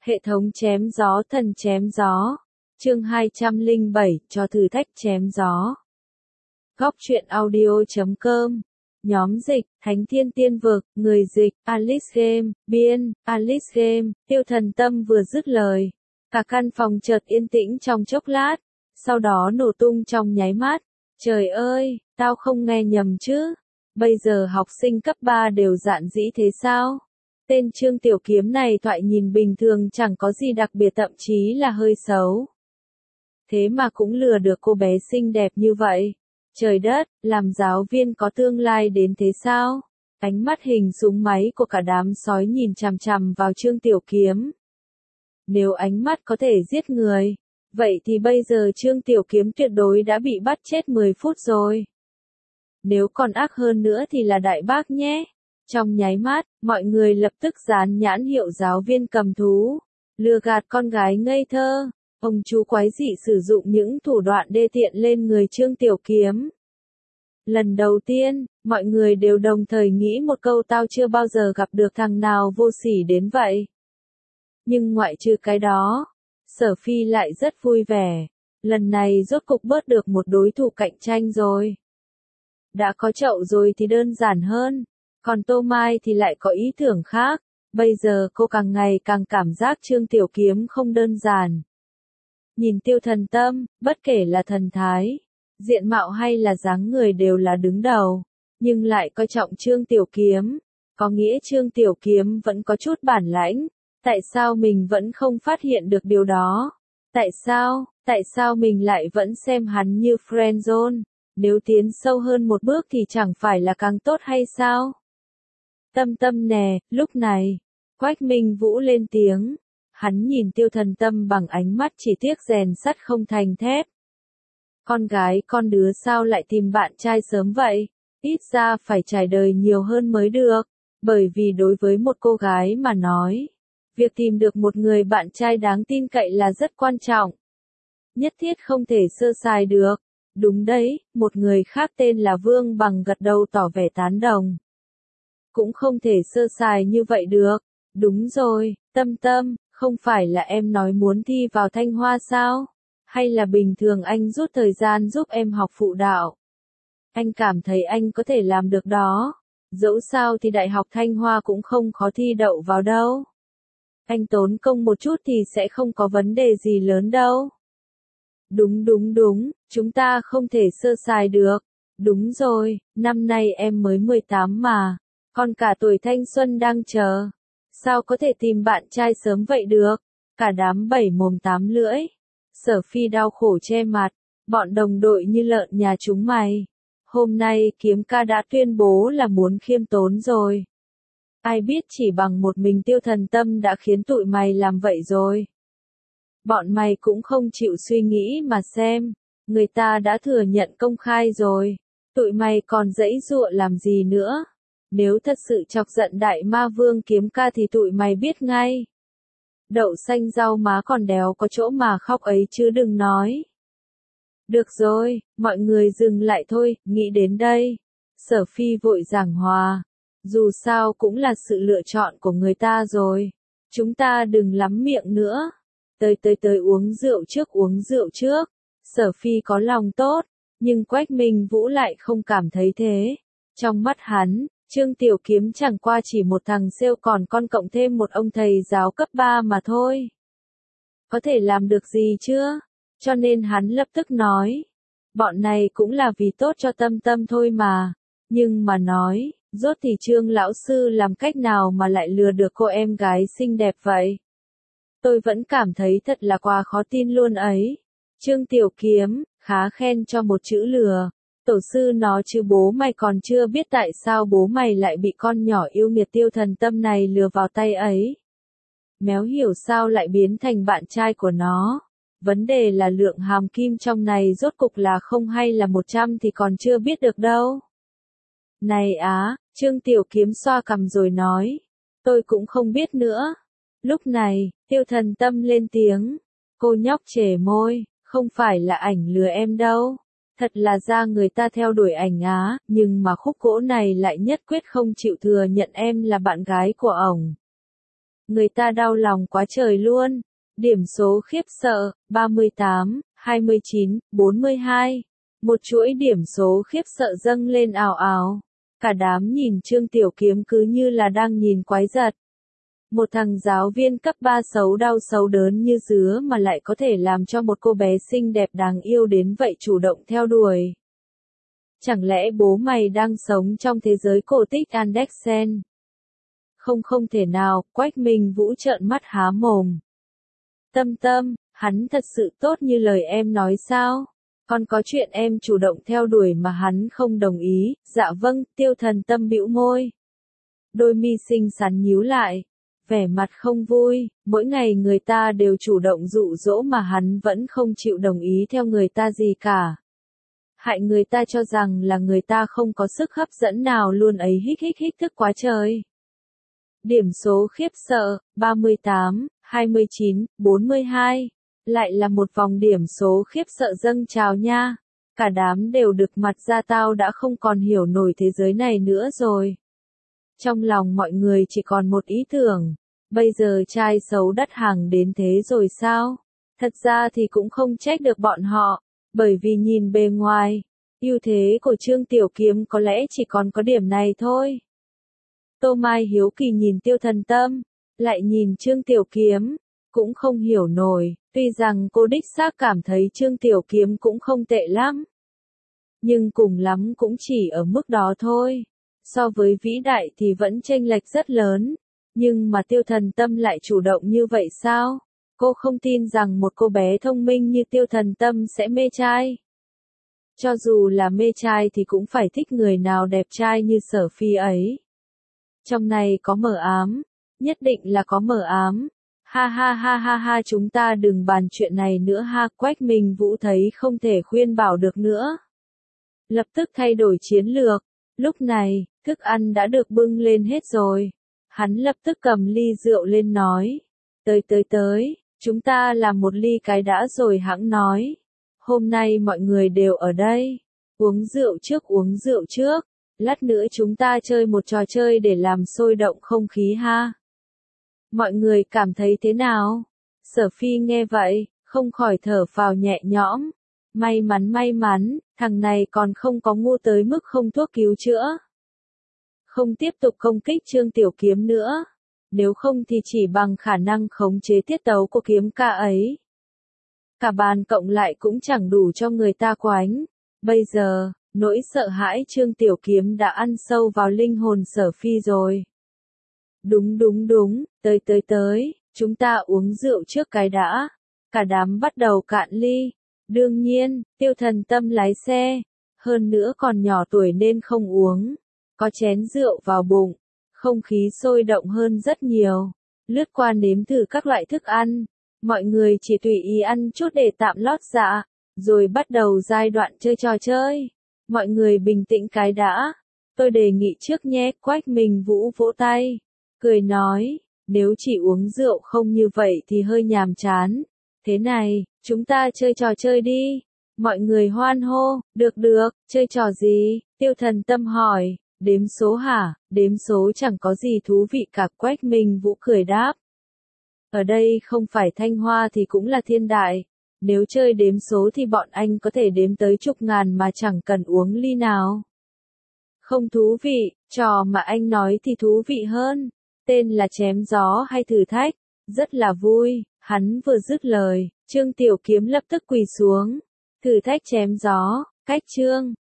Hệ thống chém gió thần chém gió. Chương 207, cho thử thách chém gió. Góc truyện audio.com. Nhóm dịch, Thánh Thiên Tiên Vực, người dịch, Alice Game, biên, Alice Game, Tiêu Thần Tâm vừa dứt lời. Cả căn phòng chợt yên tĩnh trong chốc lát, sau đó nổ tung trong nháy mắt. Trời ơi, tao không nghe nhầm chứ? Bây giờ học sinh cấp 3 đều dạn dĩ thế sao? Tên Trương Tiểu Kiếm này thoại nhìn bình thường chẳng có gì đặc biệt, thậm chí là hơi xấu. Thế mà cũng lừa được cô bé xinh đẹp như vậy. Trời đất, làm giáo viên có tương lai đến thế sao? Ánh mắt hình súng máy của cả đám sói nhìn chằm chằm vào Trương Tiểu Kiếm. Nếu ánh mắt có thể giết người, vậy thì bây giờ Trương Tiểu Kiếm tuyệt đối đã bị bắt chết 10 phút rồi. Nếu còn ác hơn nữa thì là đại bác nhé. Trong nháy mắt, mọi người lập tức dán nhãn hiệu giáo viên cầm thú, lừa gạt con gái ngây thơ. Ông chú quái dị sử dụng những thủ đoạn đê tiện lên người Trương Tiểu Kiếm. Lần đầu tiên, mọi người đều đồng thời nghĩ một câu: tao chưa bao giờ gặp được thằng nào vô sỉ đến vậy. Nhưng ngoại trừ cái đó, Sở Phi lại rất vui vẻ. Lần này rốt cục bớt được một đối thủ cạnh tranh rồi. Đã có chậu rồi thì đơn giản hơn. Còn Tô Mai thì lại có ý tưởng khác. Bây giờ cô càng ngày càng cảm giác Trương Tiểu Kiếm không đơn giản. Nhìn Tiêu Thần Tâm, bất kể là thần thái, diện mạo hay là dáng người đều là đứng đầu, nhưng lại coi trọng Trương Tiểu Kiếm. Có nghĩa Trương Tiểu Kiếm vẫn có chút bản lãnh. Tại sao mình vẫn không phát hiện được điều đó? Tại sao mình lại vẫn xem hắn như friendzone? Nếu tiến sâu hơn một bước thì chẳng phải là càng tốt hay sao? Tâm Tâm nè, lúc này, Quách Minh Vũ lên tiếng. Hắn nhìn Tiêu Thần Tâm bằng ánh mắt chỉ tiếc rèn sắt không thành thép. Con gái con đứa sao lại tìm bạn trai sớm vậy? Ít ra phải trải đời nhiều hơn mới được. Bởi vì đối với một cô gái mà nói, việc tìm được một người bạn trai đáng tin cậy là rất quan trọng. Nhất thiết không thể sơ sài được. Đúng đấy, một người khác tên là Vương Bằng gật đầu tỏ vẻ tán đồng. Cũng không thể sơ sài như vậy được. Đúng rồi, Tâm Tâm, không phải là em nói muốn thi vào Thanh Hoa sao? Hay là bình thường anh rút thời gian giúp em học phụ đạo? Anh cảm thấy anh có thể làm được đó. Dẫu sao thì Đại học Thanh Hoa cũng không khó thi đậu vào đâu. Anh tốn công một chút thì sẽ không có vấn đề gì lớn đâu. Đúng, chúng ta không thể sơ sài được. Đúng rồi, năm nay em mới 18 mà, còn cả tuổi thanh xuân đang chờ. Sao có thể tìm bạn trai sớm vậy được? Cả đám bảy mồm tám lưỡi. Sở Phi đau khổ che mặt, bọn đồng đội như lợn nhà chúng mày. Hôm nay Kiếm ca đã tuyên bố là muốn khiêm tốn rồi. Ai biết chỉ bằng một mình Tiêu Thần Tâm đã khiến tụi mày làm vậy rồi. Bọn mày cũng không chịu suy nghĩ mà xem, người ta đã thừa nhận công khai rồi. Tụi mày còn giãy giụa làm gì nữa? Nếu thật sự chọc giận Đại Ma Vương Kiếm ca thì tụi mày biết ngay. Đậu xanh rau má còn đéo có chỗ mà khóc ấy chứ đừng nói. Được rồi, mọi người dừng lại thôi, nghĩ đến đây. Sở Phi vội giảng hòa. Dù sao cũng là sự lựa chọn của người ta rồi. Chúng ta đừng lắm miệng nữa. Tới uống rượu trước. Sở Phi có lòng tốt, nhưng Quách Minh Vũ lại không cảm thấy thế. Trong mắt hắn, Trương Tiểu Kiếm chẳng qua chỉ một thằng sale còn con cộng thêm một ông thầy giáo cấp 3 mà thôi. Có thể làm được gì chưa? Cho nên hắn lập tức nói. Bọn này cũng là vì tốt cho Tâm Tâm thôi mà. Nhưng mà nói, rốt thì Trương lão sư làm cách nào mà lại lừa được cô em gái xinh đẹp vậy? Tôi vẫn cảm thấy thật là quá khó tin luôn ấy. Trương Tiểu Kiếm, khá khen cho một chữ lừa. Tổ sư nó chứ bố mày còn chưa biết tại sao bố mày lại bị con nhỏ yêu nghiệt Tiêu Thần Tâm này lừa vào tay ấy. Méo hiểu sao lại biến thành bạn trai của nó. Vấn đề là lượng hàm kim trong này rốt cục là 0 hay là 100 thì còn chưa biết được đâu. Này á, Trương Tiểu Kiếm xoa cằm rồi nói. Tôi cũng không biết nữa. Lúc này, Tiêu Thần Tâm lên tiếng. Cô nhóc trề môi, không phải là ảnh lừa em đâu. Thật là ra người ta theo đuổi ảnh á, nhưng mà khúc gỗ này lại nhất quyết không chịu thừa nhận em là bạn gái của ổng. Người ta đau lòng quá trời luôn. Điểm số khiếp sợ, 38, 29, 42. Một chuỗi điểm số khiếp sợ dâng lên ào ào. Cả đám nhìn Trương Tiểu Kiếm cứ như là đang nhìn quái vật. Một thằng giáo viên cấp 3 xấu đau xấu đớn như dứa mà lại có thể làm cho một cô bé xinh đẹp đáng yêu đến vậy chủ động theo đuổi. Chẳng lẽ bố mày đang sống trong thế giới cổ tích Andersen? Không thể nào, Quách Minh Vũ trợn mắt há mồm. Tâm, hắn thật sự tốt như lời em nói sao? Còn có chuyện em chủ động theo đuổi mà hắn không đồng ý. Dạ vâng, Tiêu Thần Tâm bĩu môi. Đôi mi xinh xắn nhíu lại, vẻ mặt không vui, mỗi ngày người ta đều chủ động dụ dỗ mà hắn vẫn không chịu đồng ý theo người ta gì cả. Hại người ta cho rằng là người ta không có sức hấp dẫn nào luôn ấy, hích thức quá trời. Điểm số khiếp sợ, 38, 29, 42. Lại là một vòng điểm số khiếp sợ dâng trào nha. Cả đám đều được mặt ra, tao đã không còn hiểu nổi thế giới này nữa rồi. Trong lòng mọi người chỉ còn một ý tưởng. Bây giờ trai xấu đắt hàng đến thế rồi sao? Thật ra thì cũng không trách được bọn họ. Bởi vì nhìn bề ngoài, ưu thế của Trương Tiểu Kiếm có lẽ chỉ còn có điểm này thôi. Tô Mai hiếu kỳ nhìn Tiêu Thần Tâm, lại nhìn Trương Tiểu Kiếm, cũng không hiểu nổi, tuy rằng cô đích xác cảm thấy Trương Tiểu Kiếm cũng không tệ lắm. Nhưng cùng lắm cũng chỉ ở mức đó thôi. So với vĩ đại thì vẫn chênh lệch rất lớn. Nhưng mà Tiêu Thần Tâm lại chủ động như vậy sao? Cô không tin rằng một cô bé thông minh như Tiêu Thần Tâm sẽ mê trai. Cho dù là mê trai thì cũng phải thích người nào đẹp trai như Sở Phi ấy. Trong này có mờ ám, nhất định là có mờ ám. Ha, chúng ta đừng bàn chuyện này nữa ha. Quách Minh Vũ thấy không thể khuyên bảo được nữa. Lập tức thay đổi chiến lược. Lúc này, thức ăn đã được bưng lên hết rồi. Hắn lập tức cầm ly rượu lên nói. Tới, chúng ta làm một ly cái đã rồi hẵng nói. Hôm nay mọi người đều ở đây. Uống rượu trước. Lát nữa chúng ta chơi một trò chơi để làm sôi động không khí ha. Mọi người cảm thấy thế nào? Sở Phi nghe vậy, không khỏi thở phào nhẹ nhõm. May mắn, thằng này còn không có ngu tới mức không thuốc cứu chữa. Không tiếp tục công kích Trương Tiểu Kiếm nữa. Nếu không thì chỉ bằng khả năng khống chế tiết tấu của kiếm ca ấy. Cả bàn cộng lại cũng chẳng đủ cho người ta quánh. Bây giờ, nỗi sợ hãi Trương Tiểu Kiếm đã ăn sâu vào linh hồn Sở Phi rồi. Đúng, tới, chúng ta uống rượu trước cái đã. Cả đám bắt đầu cạn ly. Đương nhiên, Tiêu Thần Tâm lái xe. Hơn nữa còn nhỏ tuổi nên không uống. Có chén rượu vào bụng. Không khí sôi động hơn rất nhiều. Lướt qua nếm thử các loại thức ăn. Mọi người chỉ tùy ý ăn chút để tạm lót dạ. Rồi bắt đầu giai đoạn chơi trò chơi. Mọi người bình tĩnh cái đã. Tôi đề nghị trước nhé. Quách Minh Vũ vỗ tay. Cười nói, nếu chỉ uống rượu không như vậy thì hơi nhàm chán. Thế này, chúng ta chơi trò chơi đi. Mọi người hoan hô, được, chơi trò gì? Tiêu Thần Tâm hỏi, đếm số hả? Đếm số chẳng có gì thú vị cả. Quách Minh Vũ cười đáp. Ở đây không phải Thanh Hoa thì cũng là Thiên Đại. Nếu chơi đếm số thì bọn anh có thể đếm tới chục ngàn mà chẳng cần uống ly nào. Không thú vị, trò mà anh nói thì thú vị hơn. Tên là chém gió hay thử thách, rất là vui. Hắn vừa dứt lời, Trương Tiểu Kiếm lập tức quỳ xuống. Thử thách chém gió, cách Trương